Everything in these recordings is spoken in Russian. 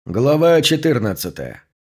Глава 14.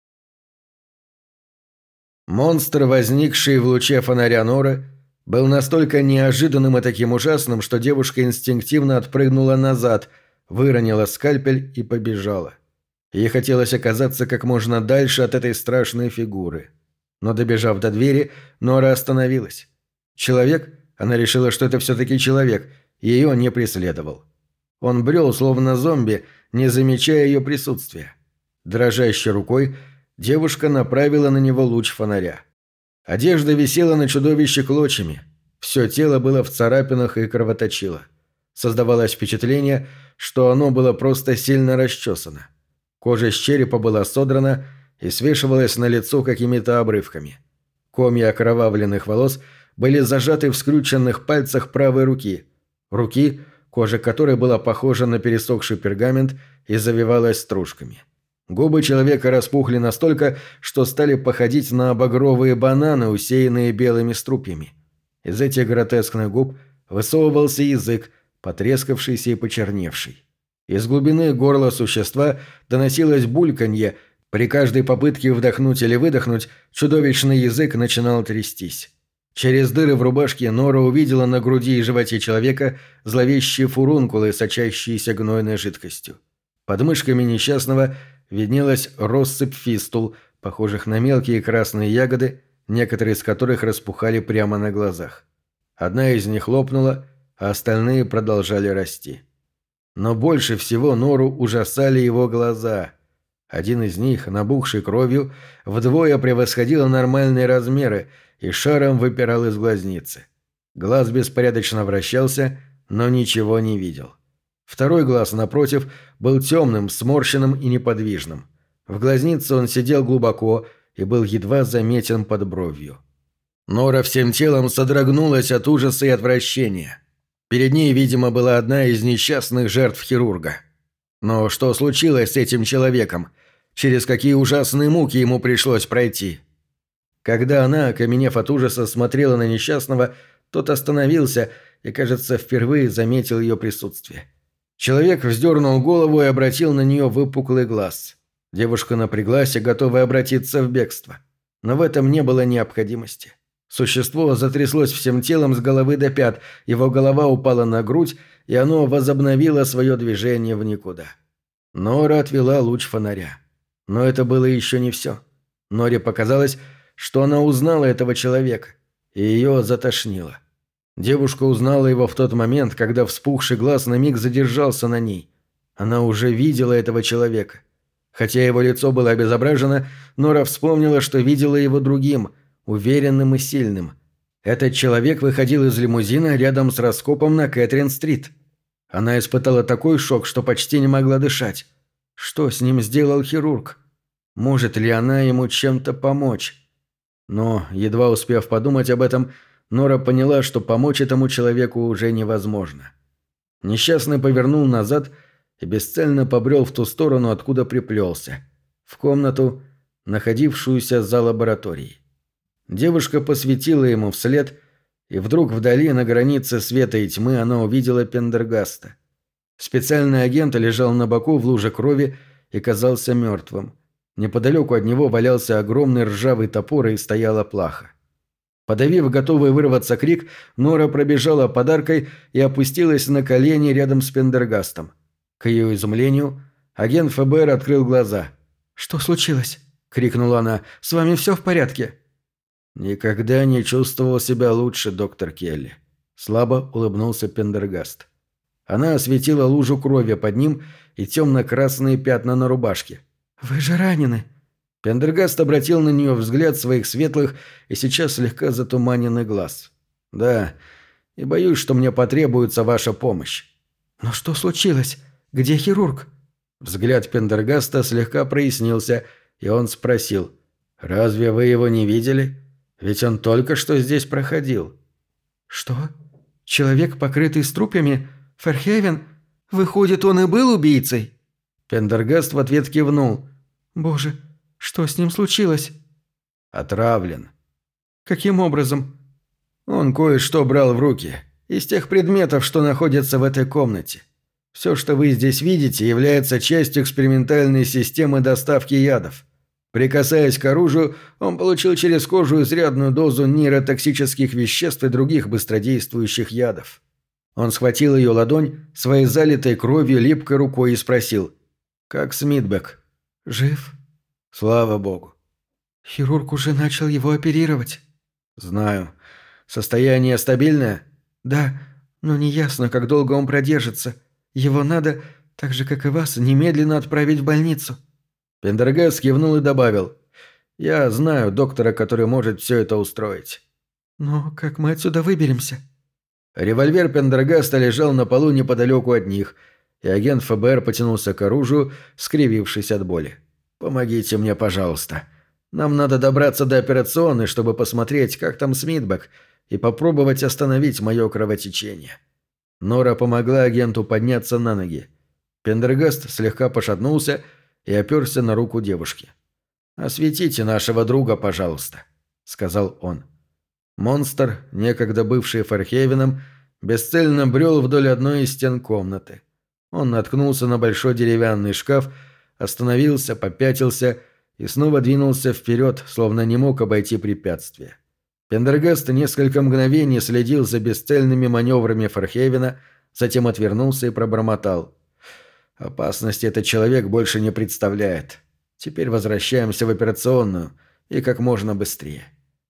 Монстр, возникший в луче фонаря Норы, был настолько неожиданным и таким ужасным, что девушка инстинктивно отпрыгнула назад, выронила скальпель и побежала. Ей хотелось оказаться как можно дальше от этой страшной фигуры. Но добежав до двери, Нора остановилась. Человек, она решила, что это все-таки человек, ее не преследовал. Он брел, словно зомби, не замечая ее присутствия. Дрожащей рукой девушка направила на него луч фонаря. Одежда висела на чудовище клочьями. Все тело было в царапинах и кровоточило. Создавалось впечатление, что оно было просто сильно расчесано. Кожа с черепа была содрана и свешивалась на лицо какими-то обрывками. Комья окровавленных волос были зажаты в скрюченных пальцах правой руки. Руки, кожа которой была похожа на пересохший пергамент и завивалась стружками. Губы человека распухли настолько, что стали походить на багровые бананы, усеянные белыми струпьями. Из этих гротескных губ высовывался язык, потрескавшийся и почерневший. Из глубины горла существа доносилось бульканье. При каждой попытке вдохнуть или выдохнуть чудовищный язык начинал трястись. Через дыры в рубашке Нора увидела на груди и животе человека зловещие фурункулы, сочащиеся гнойной жидкостью. Под мышками несчастного виднелась россыпь фистул, похожих на мелкие красные ягоды, некоторые из которых распухали прямо на глазах. Одна из них лопнула, а остальные продолжали расти. Но больше всего Нору ужасали его глаза. Один из них, набухший кровью, вдвое превосходил нормальные размеры и шаром выпирал из глазницы. Глаз беспорядочно вращался, но ничего не видел. Второй глаз, напротив, был темным, сморщенным и неподвижным. В глазнице он сидел глубоко и был едва заметен под бровью. Нора всем телом содрогнулась от ужаса и отвращения. Перед ней, видимо, была одна из несчастных жертв хирурга. Но что случилось с этим человеком? Через какие ужасные муки ему пришлось пройти? Когда она, окаменев от ужаса, смотрела на несчастного, тот остановился и, кажется, впервые заметил ее присутствие. Человек вздернул голову и обратил на нее выпуклый глаз. Девушка напряглась и готовая обратиться в бегство. Но в этом не было необходимости. Существо затряслось всем телом с головы до пят, его голова упала на грудь, и оно возобновило свое движение в никуда. Нора отвела луч фонаря. Но это было еще не все. Норе показалось, что она узнала этого человека, и ее затошнило. Девушка узнала его в тот момент, когда вспухший глаз на миг задержался на ней. Она уже видела этого человека. Хотя его лицо было обезображено, Нора вспомнила, что видела его другим, уверенным и сильным. Этот человек выходил из лимузина рядом с раскопом на Кэтрин-стрит. Она испытала такой шок, что почти не могла дышать. Что с ним сделал хирург? Может ли она ему чем-то помочь? Но, едва успев подумать об этом, Нора поняла, что помочь этому человеку уже невозможно. Несчастный повернул назад и бесцельно побрел в ту сторону, откуда приплелся, в комнату, находившуюся за лабораторией. Девушка посветила ему вслед, и вдруг вдали, на границе света и тьмы, она увидела Пендергаста. Специальный агент лежал на боку в луже крови и казался мертвым. Неподалеку от него валялся огромный ржавый топор и стояла плаха. Подавив готовый вырваться крик, Нора пробежала подаркой и опустилась на колени рядом с Пендергастом. К ее изумлению, агент ФБР открыл глаза. «Что случилось?» — крикнула она. «С вами все в порядке?» «Никогда не чувствовал себя лучше, доктор Келли», — слабо улыбнулся Пендергаст. Она осветила лужу крови под ним и темно-красные пятна на рубашке. «Вы же ранены!» Пендергаст обратил на нее взгляд своих светлых и сейчас слегка затуманенный глаз. «Да, и боюсь, что мне потребуется ваша помощь». «Но что случилось? Где хирург?» Взгляд Пендергаста слегка прояснился, и он спросил. «Разве вы его не видели? Ведь он только что здесь проходил». «Что? Человек, покрытый струпьями? Ферхейвен? Выходит, он и был убийцей?» Пендергаст в ответ кивнул. «Боже, что с ним случилось?» «Отравлен». «Каким образом?» «Он кое-что брал в руки. Из тех предметов, что находятся в этой комнате. Все, что вы здесь видите, является частью экспериментальной системы доставки ядов. Прикасаясь к оружию, он получил через кожу изрядную дозу нейротоксических веществ и других быстродействующих ядов. Он схватил ее ладонь своей залитой кровью липкой рукой и спросил: «Как Смитбек?» «Жив». «Слава богу». «Хирург уже начал его оперировать». «Знаю. Состояние стабильное?» «Да, но неясно, как долго он продержится. Его надо, так же как и вас, немедленно отправить в больницу». Пендергаст кивнул и добавил: «Я знаю доктора, который может все это устроить». «Но как мы отсюда выберемся?» Револьвер Пендергаста лежал на полу неподалеку от них, и агент ФБР потянулся к оружию, скривившись от боли. «Помогите мне, пожалуйста. Нам надо добраться до операционной, чтобы посмотреть, как там Смитбек, и попробовать остановить мое кровотечение». Нора помогла агенту подняться на ноги. Пендергаст слегка пошатнулся и оперся на руку девушки. «Осветите нашего друга, пожалуйста», — сказал он. Монстр, некогда бывший Фархейвеном, бесцельно брел вдоль одной из стен комнаты. Он наткнулся на большой деревянный шкаф, остановился, попятился и снова двинулся вперед, словно не мог обойти препятствие. Пендергаст несколько мгновений следил за бесцельными маневрами Фархейвена, затем отвернулся и пробормотал: «Опасности этот человек больше не представляет. Теперь возвращаемся в операционную, и как можно быстрее».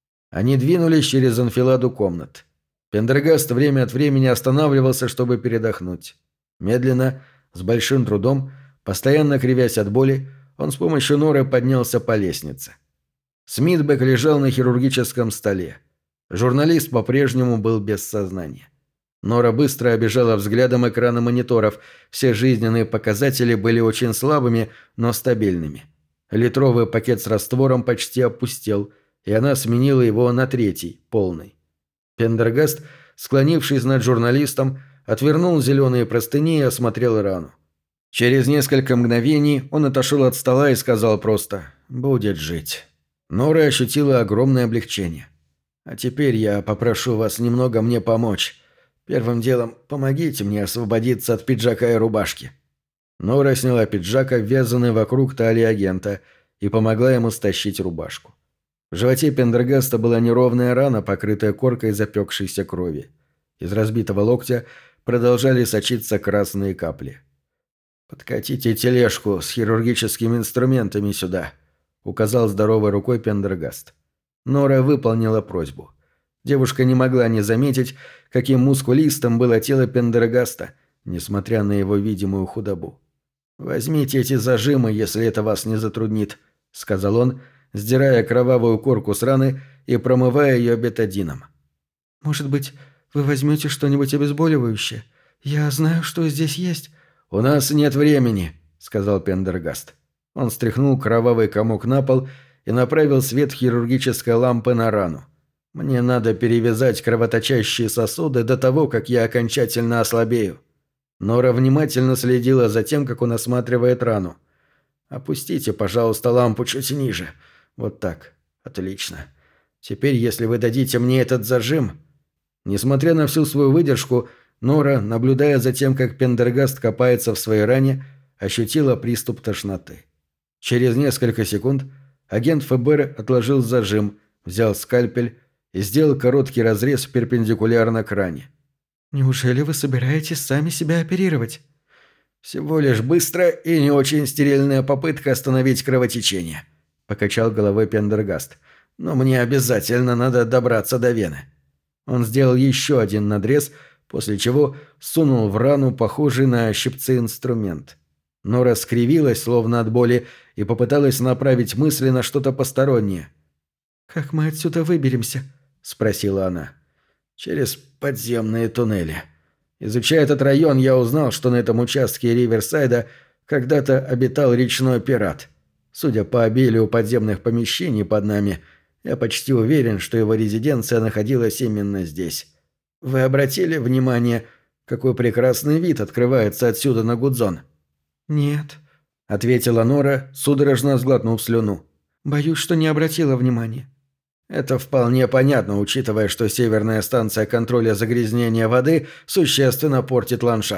Они двинулись через анфиладу комнат. Пендергаст время от времени останавливался, чтобы передохнуть. Медленно, с большим трудом, постоянно кривясь от боли, он с помощью Норы поднялся по лестнице. Смитбек лежал на хирургическом столе. Журналист по-прежнему был без сознания. Нора быстро обежала взглядом экраны мониторов. Все жизненные показатели были очень слабыми, но стабильными. Литровый пакет с раствором почти опустел, и она сменила его на третий, полный. Пендергаст, склонившись над журналистом, отвернул зеленые простыни и осмотрел рану. Через несколько мгновений он отошел от стола и сказал просто: «Будет жить». Нора ощутила огромное облегчение. «А теперь я попрошу вас немного мне помочь. Первым делом помогите мне освободиться от пиджака и рубашки». Нора сняла пиджак, обвязанный вокруг талии агента, и помогла ему стащить рубашку. В животе Пендергаста была неровная рана, покрытая коркой запекшейся крови. Из разбитого локтя продолжали сочиться красные капли. «Подкатите тележку с хирургическими инструментами сюда», — указал здоровой рукой Пендергаст. Нора выполнила просьбу. Девушка не могла не заметить, каким мускулистым было тело Пендергаста, несмотря на его видимую худобу. «Возьмите эти зажимы, если это вас не затруднит», — сказал он, сдирая кровавую корку с раны и промывая ее бетадином. «Может быть, вы возьмете что-нибудь обезболивающее? Я знаю, что здесь есть». «У нас нет времени», — сказал Пендергаст. Он стряхнул кровавый комок на пол и направил свет хирургической лампы на рану. «Мне надо перевязать кровоточащие сосуды до того, как я окончательно ослабею». Нора внимательно следила за тем, как он осматривает рану. «Опустите, пожалуйста, лампу чуть ниже. Вот так. Отлично. Теперь, если вы дадите мне этот зажим...» Несмотря на всю свою выдержку, Нора, наблюдая за тем, как Пендергаст копается в своей ране, ощутила приступ тошноты. Через несколько секунд агент ФБР отложил зажим, взял скальпель и сделал короткий разрез перпендикулярно к ране. «Неужели вы собираетесь сами себя оперировать?» «Всего лишь быстрая и не очень стерильная попытка остановить кровотечение», — покачал головой Пендергаст. «Но мне обязательно надо добраться до вены». Он сделал еще один надрез, после чего сунул в рану похожий на щипцы инструмент. Нора скривилась, словно от боли, и попыталась направить мысли на что-то постороннее. «Как мы отсюда выберемся?» — спросила она. «Через подземные туннели. Изучая этот район, я узнал, что на этом участке Риверсайда когда-то обитал речной пират. Судя по обилию подземных помещений под нами, я почти уверен, что его резиденция находилась именно здесь. Вы обратили внимание, какой прекрасный вид открывается отсюда на Гудзон?» «Нет», — ответила Нора, судорожно сглотнув слюну. «Боюсь, что не обратила внимания». «Это вполне понятно, учитывая, что северная станция контроля загрязнения воды существенно портит ландшафт»,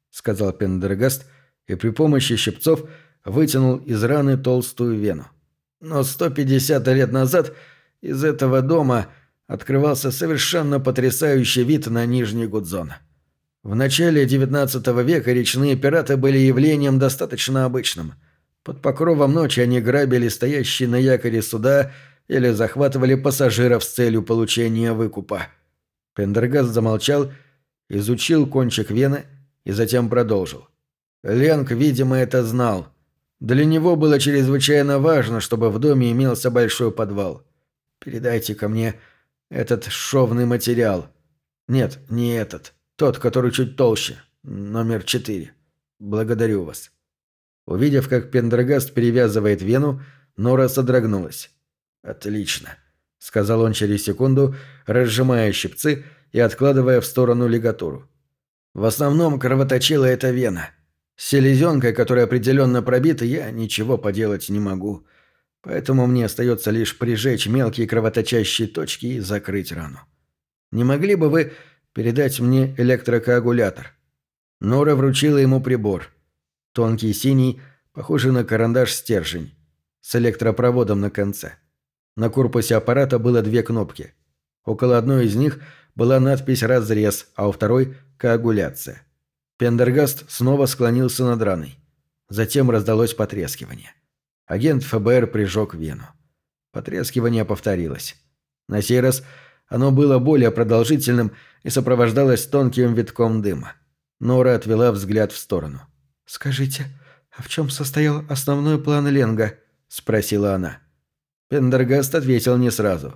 — сказал Пендергаст и при помощи щипцов вытянул из раны толстую вену. «Но 150 лет назад из этого дома открывался совершенно потрясающий вид на Нижний Гудзон. В начале XIX века речные пираты были явлением достаточно обычным. Под покровом ночи они грабили стоящие на якоре суда или захватывали пассажиров с целью получения выкупа». Пендергаст замолчал, изучил кончик вены и затем продолжил. Ленг, видимо, это знал. Для него было чрезвычайно важно, чтобы в доме имелся большой подвал. «Передайте ко мне этот шовный материал. Нет, не этот. Тот, который чуть толще. Номер 4. Благодарю вас». Увидев, как Пендергаст перевязывает вену, Нора содрогнулась. «Отлично», — сказал он через секунду, разжимая щипцы и откладывая в сторону лигатуру. «В основном кровоточила эта вена. С селезенкой, которая определенно пробита, я ничего поделать не могу. Поэтому мне остается лишь прижечь мелкие кровоточащие точки и закрыть рану. Не могли бы вы передать мне электрокоагулятор?» Нора вручила ему прибор. Тонкий синий, похожий на карандаш стержень, с электропроводом на конце. На корпусе аппарата было 2 кнопки. Около одной из них была надпись «Разрез», а у второй «Коагуляция». Пендергаст снова склонился над раной. Затем раздалось потрескивание. Агент ФБР прижег вену. Потрескивание повторилось. На сей раз оно было более продолжительным и сопровождалось тонким витком дыма. Нора отвела взгляд в сторону. «Скажите, а в чем состоял основной план Ленга?» – спросила она. Пендергаст ответил не сразу.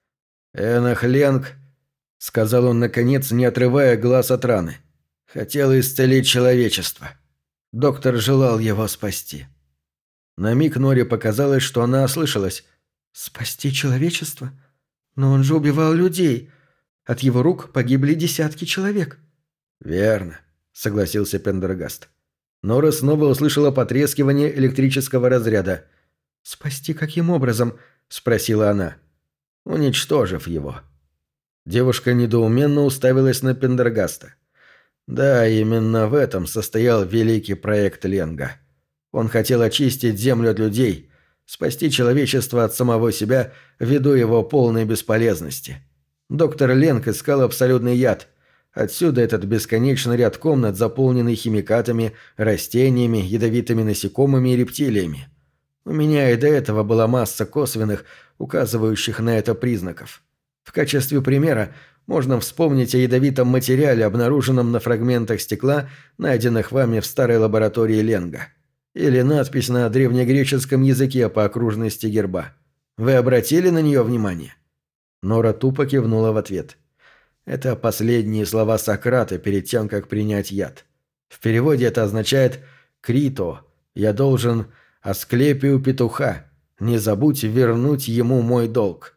«Энах Ленг», – сказал он наконец, не отрывая глаз от раны, – «хотел исцелить человечество. Доктор желал его спасти». На миг Норе показалось, что она ослышалась. «Спасти человечество? Но он же убивал людей. От его рук погибли десятки человек». «Верно», — согласился Пендергаст. Нора снова услышала потрескивание электрического разряда. «Спасти каким образом?» — спросила она. «Уничтожив его». Девушка недоуменно уставилась на Пендергаста. Да, именно в этом состоял великий проект Ленга. Он хотел очистить Землю от людей, спасти человечество от самого себя ввиду его полной бесполезности. Доктор Ленг искал абсолютный яд. Отсюда этот бесконечный ряд комнат, заполненный химикатами, растениями, ядовитыми насекомыми и рептилиями. У меня и до этого была масса косвенных, указывающих на это признаков. В качестве примера можно вспомнить о ядовитом материале, обнаруженном на фрагментах стекла, найденных вами в старой лаборатории Ленга. Или надпись на древнегреческом языке по окружности герба. Вы обратили на нее внимание?» Нора тупо кивнула в ответ. Это последние слова Сократа перед тем, как принять яд. В переводе это означает «Крито, я должен Асклепию петуха, не забудь вернуть ему мой долг».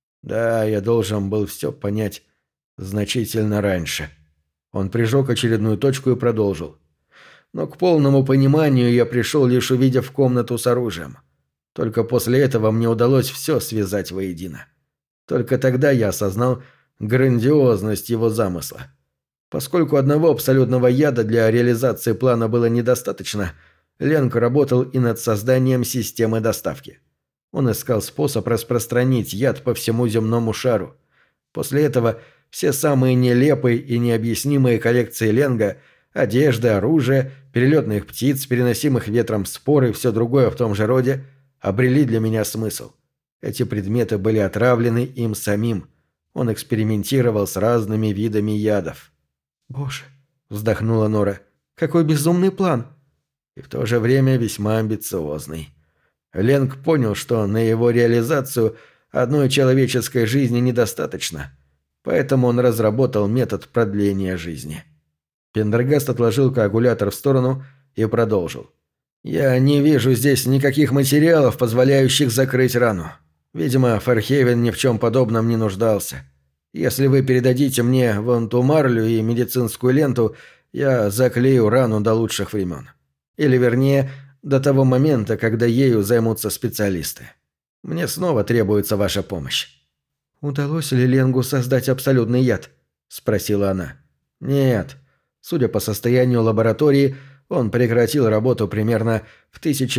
Да, я должен был все понять значительно раньше. Он прижег очередную точку и продолжил. Но к полному пониманию я пришел, лишь увидев комнату с оружием. Только после этого мне удалось все связать воедино. Только тогда я осознал грандиозность его замысла. Поскольку одного абсолютного яда для реализации плана было недостаточно, Ленг работал и над созданием системы доставки. Он искал способ распространить яд по всему земному шару. После этого все самые нелепые и необъяснимые коллекции Ленга – одежда, оружие, перелетных птиц, переносимых ветром спор и все другое в том же роде – обрели для меня смысл. Эти предметы были отравлены им самим. Он экспериментировал с разными видами ядов. «Боже», – вздохнула Нора, – «какой безумный план!» И в то же время весьма амбициозный. Ленг понял, что на его реализацию одной человеческой жизни недостаточно, поэтому он разработал метод продления жизни. Пендергаст отложил коагулятор в сторону и продолжил. «Я не вижу здесь никаких материалов, позволяющих закрыть рану. Видимо, Фархейвен ни в чем подобном не нуждался. Если вы передадите мне вон ту марлю и медицинскую ленту, я заклею рану до лучших времен. Или, вернее, до того момента, когда ею займутся специалисты. Мне снова требуется ваша помощь». «Удалось ли Ленгу создать абсолютный яд?» – спросила она. «Нет. Судя по состоянию лаборатории, он прекратил работу примерно в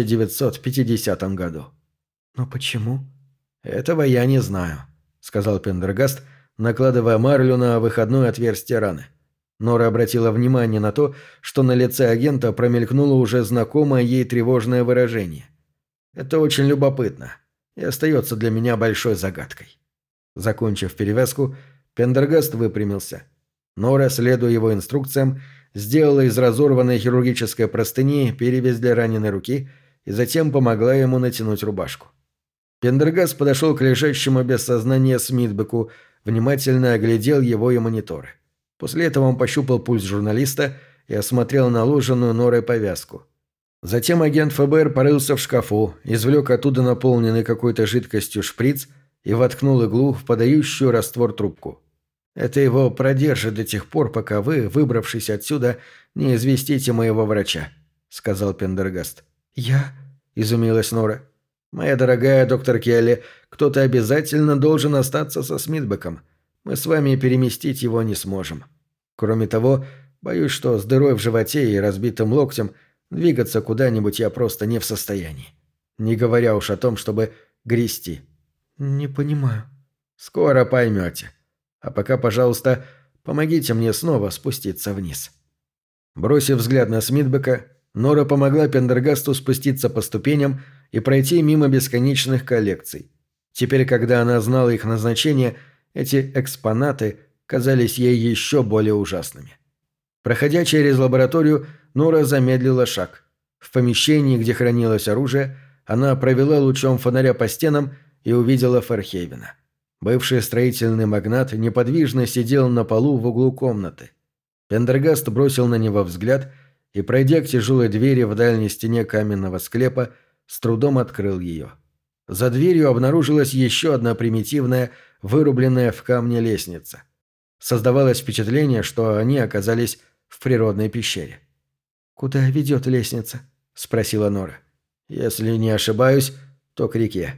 1950 году. «Но почему?» «Этого я не знаю», — сказал Пендергаст, накладывая марлю на выходное отверстие раны. Нора обратила внимание на то, что на лице агента промелькнуло уже знакомое ей тревожное выражение. «Это очень любопытно и остается для меня большой загадкой». Закончив перевязку, Пендергаст выпрямился. Нора, следуя его инструкциям, сделала из разорванной хирургической простыни перевязь для раненой руки и затем помогла ему натянуть рубашку. Пендергаст подошел к лежащему без сознания Смитбеку, внимательно оглядел его и мониторы. После этого он пощупал пульс журналиста и осмотрел наложенную Норой повязку. Затем агент ФБР порылся в шкафу, извлек оттуда наполненный какой-то жидкостью шприц и воткнул иглу в подающую раствор трубку. «Это его продержит до тех пор, пока вы, выбравшись отсюда, не известите моего врача», — сказал Пендергаст. «Я?» — изумилась Нора. «Моя дорогая доктор Келли, кто-то обязательно должен остаться со Смитбеком. Мы с вами переместить его не сможем. Кроме того, боюсь, что с дырой в животе и разбитым локтем двигаться куда-нибудь я просто не в состоянии. Не говоря уж о том, чтобы грести». «Не понимаю». «Скоро поймете. А пока, пожалуйста, помогите мне снова спуститься вниз». Бросив взгляд на Смитбека, Нора помогла Пендергасту спуститься по ступеням и пройти мимо бесконечных коллекций. Теперь, когда она знала их назначение, эти экспонаты казались ей еще более ужасными. Проходя через лабораторию, Нора замедлила шаг. В помещении, где хранилось оружие, она провела лучом фонаря по стенам и увидела Ферхейвена. Бывший строительный магнат неподвижно сидел на полу в углу комнаты. Пендергаст бросил на него взгляд и, пройдя к тяжелой двери в дальней стене каменного склепа, с трудом открыл ее. За дверью обнаружилась еще одна примитивная, вырубленная в камне лестница. Создавалось впечатление, что они оказались в природной пещере. «Куда ведет лестница?» – спросила Нора. «Если не ошибаюсь, то к реке».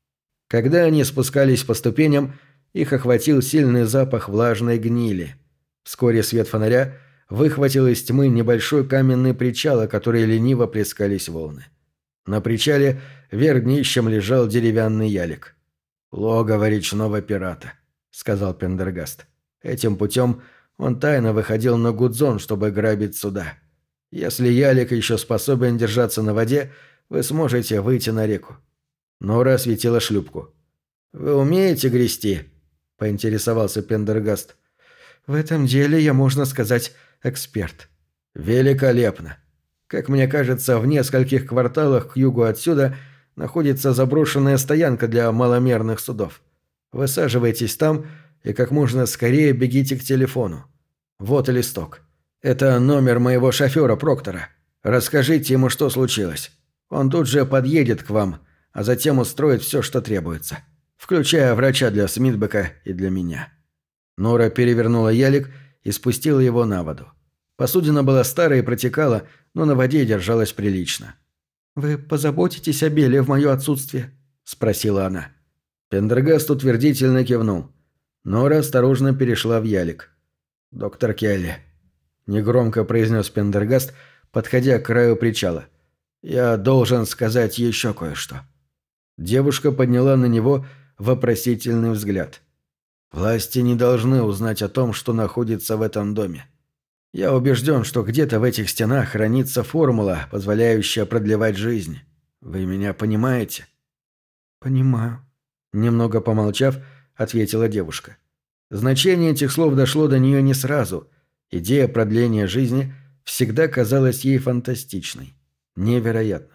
Когда они спускались по ступеням, их охватил сильный запах влажной гнили. Вскоре свет фонаря выхватил из тьмы небольшой каменный причал, о который лениво плескались волны. На причале вверх днищем лежал деревянный ялик. «Логово речного пирата», — сказал Пендергаст. «Этим путем он тайно выходил на Гудзон, чтобы грабить суда. Если ялик еще способен держаться на воде, вы сможете выйти на реку». Нора осветила шлюпку. «Вы умеете грести?» – поинтересовался Пендергаст. «В этом деле я, можно сказать, эксперт». «Великолепно. Как мне кажется, в нескольких кварталах к югу отсюда находится заброшенная стоянка для маломерных судов. Высаживайтесь там и как можно скорее бегите к телефону. Вот и листок. Это номер моего шофера Проктора. Расскажите ему, что случилось. Он тут же подъедет к вам, а затем устроит все, что требуется, включая врача для Смитбека и для меня». Нора перевернула ялик и спустила его на воду. Посудина была старая и протекала, но на воде держалась прилично. «Вы позаботитесь о Белле в мое отсутствие?» – спросила она. Пендергаст утвердительно кивнул. Нора осторожно перешла в ялик. «Доктор Келли», – негромко произнес Пендергаст, подходя к краю причала. «Я должен сказать еще кое-что». Девушка подняла на него вопросительный взгляд. «Власти не должны узнать о том, что находится в этом доме. Я убежден, что где-то в этих стенах хранится формула, позволяющая продлевать жизнь. Вы меня понимаете?» «Понимаю», — немного помолчав, ответила девушка. Значение этих слов дошло до нее не сразу. Идея продления жизни всегда казалась ей фантастичной, невероятно.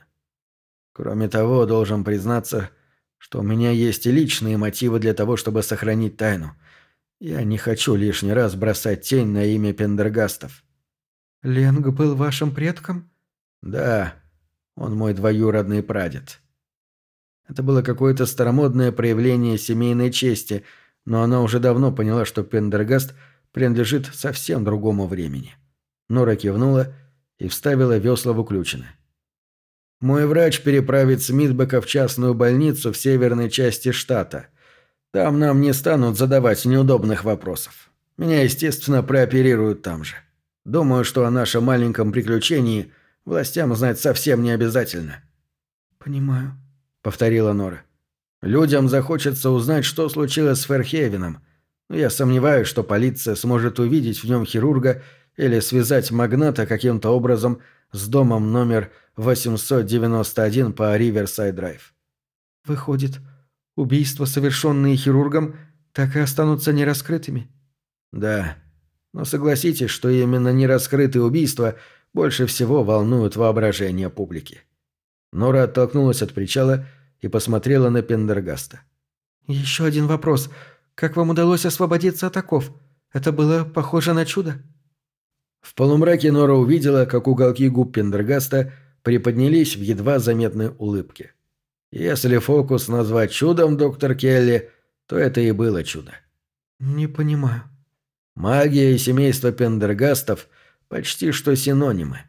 «Кроме того, должен признаться, что у меня есть и личные мотивы для того, чтобы сохранить тайну. Я не хочу лишний раз бросать тень на имя Пендергастов». «Ленг был вашим предком?» «Да, он мой двоюродный прадед». Это было какое-то старомодное проявление семейной чести, но она уже давно поняла, что Пендергаст принадлежит совсем другому времени. Нора кивнула и вставила весла в уключины. «Мой врач переправит Смитбека в частную больницу в северной части штата. Там нам не станут задавать неудобных вопросов. Меня, естественно, прооперируют там же. Думаю, что о нашем маленьком приключении властям знать совсем не обязательно». «Понимаю», — повторила Нора. «Людям захочется узнать, что случилось с Ферхейвеном, но я сомневаюсь, что полиция сможет увидеть в нем хирурга или связать магната каким-то образом с домом номер 891 по Риверсайд-Драйв». «Выходит, убийства, совершенные хирургом, так и останутся нераскрытыми?» «Да. Но согласитесь, что именно нераскрытые убийства больше всего волнуют воображение публики». Нора оттолкнулась от причала и посмотрела на Пендергаста. «Еще один вопрос. Как вам удалось освободиться от оков? Это было похоже на чудо?» В полумраке Нора увидела, как уголки губ Пендергаста приподнялись в едва заметной улыбке. «Если фокус назвать чудом, доктор Келли, то это и было чудо». «Не понимаю». Магия и семейство Пендергастов почти что синонимы.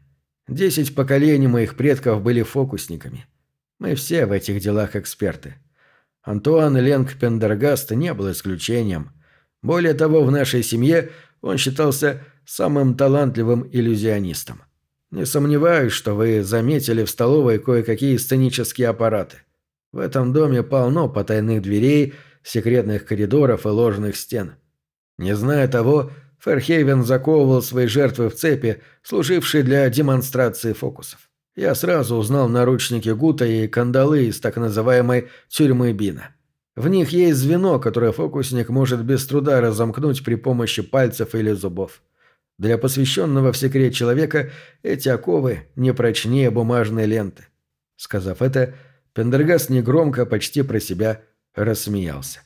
10 поколений моих предков были фокусниками. Мы все в этих делах эксперты. Антуан Ленг Пендергаст не был исключением. Более того, в нашей семье он считался самым талантливым иллюзионистом. Не сомневаюсь, что вы заметили в столовой кое-какие сценические аппараты. В этом доме полно потайных дверей, секретных коридоров и ложных стен. Не зная того, Ферхейвен заковывал свои жертвы в цепи, служившие для демонстрации фокусов. Я сразу узнал наручники Гута и кандалы из так называемой «тюрьмы Бина». В них есть звено, которое фокусник может без труда разомкнуть при помощи пальцев или зубов. Для посвященного в секрет человека эти оковы не прочнее бумажной ленты. Сказав это, Пендергаст негромко, почти про себя, рассмеялся.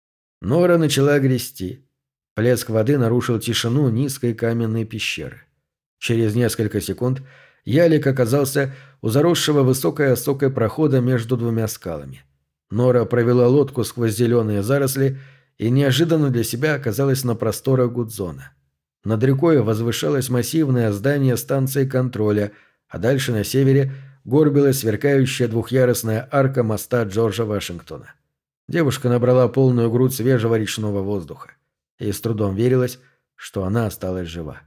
Нора начала грести. Плеск воды нарушил тишину низкой каменной пещеры. Через несколько секунд Ялик оказался у заросшего высокой осокой прохода между двумя скалами. Нора провела лодку сквозь зеленые заросли и неожиданно для себя оказалась на просторах Гудзона. Над рекой возвышалось массивное здание станции контроля, а дальше на севере горбилась сверкающая двухъярусная арка моста Джорджа Вашингтона. Девушка набрала полную грудь свежего речного воздуха. И с трудом верилось, что она осталась жива.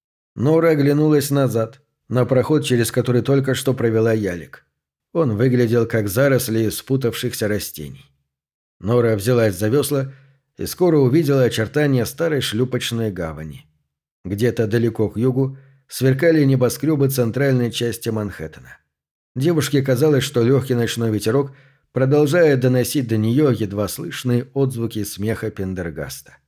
Нора оглянулась назад, на проход, через который только что провела Ялик. Он выглядел как заросли спутавшихся растений. Нора взялась за весла и скоро увидела очертания старой шлюпочной гавани. Где-то далеко к югу сверкали небоскребы центральной части Манхэттена. Девушке казалось, что легкий ночной ветерок продолжает доносить до нее едва слышные отзвуки смеха Пендергаста.